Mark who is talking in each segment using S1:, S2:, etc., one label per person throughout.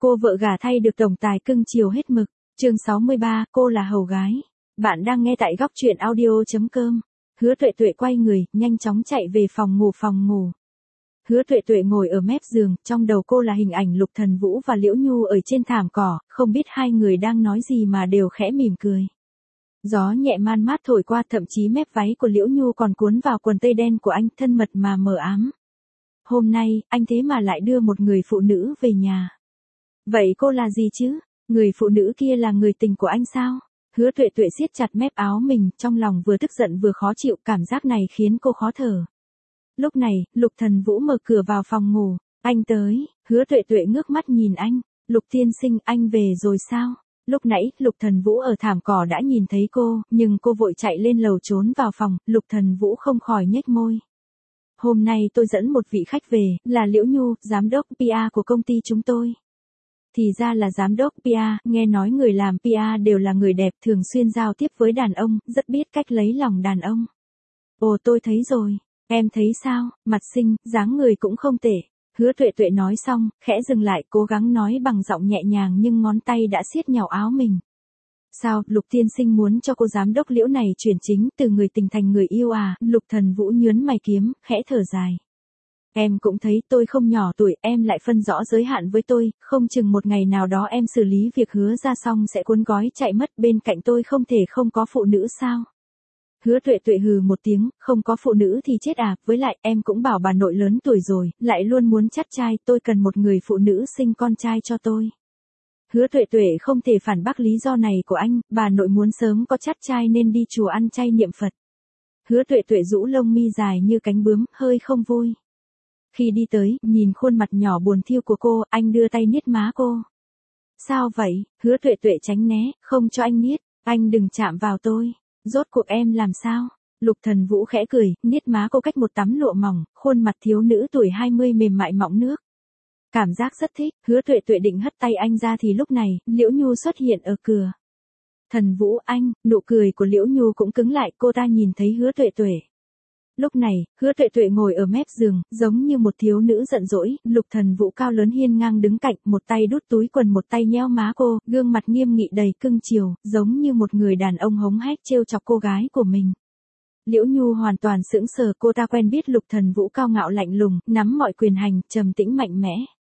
S1: Cô vợ gả thay được tổng tài cưng chiều hết mực. Chương 63, cô là hầu gái. Bạn đang nghe tại góc truyện audio.com. Hứa Tuệ Tuệ quay người, nhanh chóng chạy về phòng ngủ. Hứa Tuệ Tuệ ngồi ở mép giường, trong đầu cô là hình ảnh Lục Thần Vũ và Liễu Nhu ở trên thảm cỏ, không biết hai người đang nói gì mà đều khẽ mỉm cười. Gió nhẹ man mát thổi qua, thậm chí mép váy của Liễu Nhu còn cuốn vào quần tây đen của anh, thân mật mà mờ ám. Hôm nay, anh thế mà lại đưa một người phụ nữ về nhà. Vậy cô là gì chứ? Người phụ nữ kia là người tình của anh sao? Hứa Tuệ Tuệ siết chặt mép áo mình, trong lòng vừa tức giận vừa khó chịu, cảm giác này khiến cô khó thở. Lúc này, Lục Thần Vũ mở cửa vào phòng ngủ. Anh tới. Hứa Tuệ Tuệ ngước mắt nhìn anh. Lục tiên sinh, anh về rồi sao? Lúc nãy, Lục Thần Vũ ở thảm cỏ đã nhìn thấy cô, nhưng cô vội chạy lên lầu trốn vào phòng. Lục Thần Vũ không khỏi nhếch môi. Hôm nay tôi dẫn một vị khách về, là Liễu Nhu, giám đốc PR của công ty chúng tôi. Thì ra là giám đốc PR, nghe nói người làm PR đều là người đẹp, thường xuyên giao tiếp với đàn ông, rất biết cách lấy lòng đàn ông. Ồ, tôi thấy rồi. Em thấy sao? Mặt xinh, dáng người cũng không tệ. Hứa Tuệ Tuệ nói xong, khẽ dừng lại, cố gắng nói bằng giọng nhẹ nhàng nhưng ngón tay đã siết nhào áo mình. Sao, Lục tiên sinh muốn cho cô giám đốc Liễu này chuyển chính từ người tình thành người yêu à? Lục Thần Vũ nhướng mày kiếm, khẽ thở dài. Em cũng thấy tôi không nhỏ tuổi, em lại phân rõ giới hạn với tôi, không chừng một ngày nào đó em xử lý việc hứa ra xong sẽ cuốn gói chạy mất, bên cạnh tôi không thể không có phụ nữ sao? Hứa Tuệ Tuệ hừ một tiếng, không có phụ nữ thì chết à, với lại em cũng bảo bà nội lớn tuổi rồi, lại luôn muốn chắt trai, tôi cần một người phụ nữ sinh con trai cho tôi. Hứa Tuệ Tuệ không thể phản bác lý do này của anh, bà nội muốn sớm có chắt trai nên đi chùa ăn chay niệm Phật. Hứa Tuệ Tuệ rũ lông mi dài như cánh bướm, hơi không vui. Khi đi tới, nhìn khuôn mặt nhỏ buồn thiu của cô, anh đưa tay niết má cô. Sao vậy? Hứa Tuệ Tuệ tránh né, không cho anh niết, anh đừng chạm vào tôi. Rốt cuộc em làm sao? Lục Thần Vũ khẽ cười, niết má cô cách một tấm lụa mỏng, khuôn mặt thiếu nữ tuổi 20 mềm mại mọng nước. Cảm giác rất thích. Hứa Tuệ Tuệ định hất tay anh ra thì lúc này, Liễu Nhu xuất hiện ở cửa. Thần Vũ anh, nụ cười của Liễu Nhu cũng cứng lại, cô ta nhìn thấy Hứa Tuệ Tuệ. Lúc này, Hứa Tuệ Tuệ ngồi ở mép giường, giống như một thiếu nữ giận dỗi, Lục Thần Vũ cao lớn hiên ngang đứng cạnh, một tay đút túi quần một tay nhéo má cô, gương mặt nghiêm nghị đầy cưng chiều, giống như một người đàn ông hống hách trêu chọc cô gái của mình. Liễu Nhu hoàn toàn sững sờ, cô ta quen biết Lục Thần Vũ cao ngạo lạnh lùng, nắm mọi quyền hành, trầm tĩnh mạnh mẽ.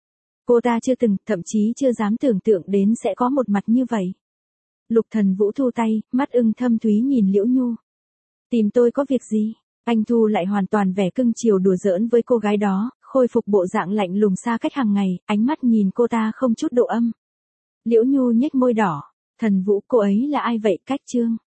S1: Cô ta chưa từng, thậm chí chưa dám tưởng tượng đến sẽ có một mặt như vậy. Lục Thần Vũ thu tay, mắt ưng thâm thúy nhìn Liễu Nhu. Tìm tôi có việc gì? Anh thu lại hoàn toàn vẻ cưng chiều đùa giỡn với cô gái đó, khôi phục bộ dạng lạnh lùng xa cách hàng ngày, ánh mắt nhìn cô ta không chút độ âm. Liễu Nhu nhếch môi đỏ. Thần Vũ, cô ấy là ai vậy? Cách Trương.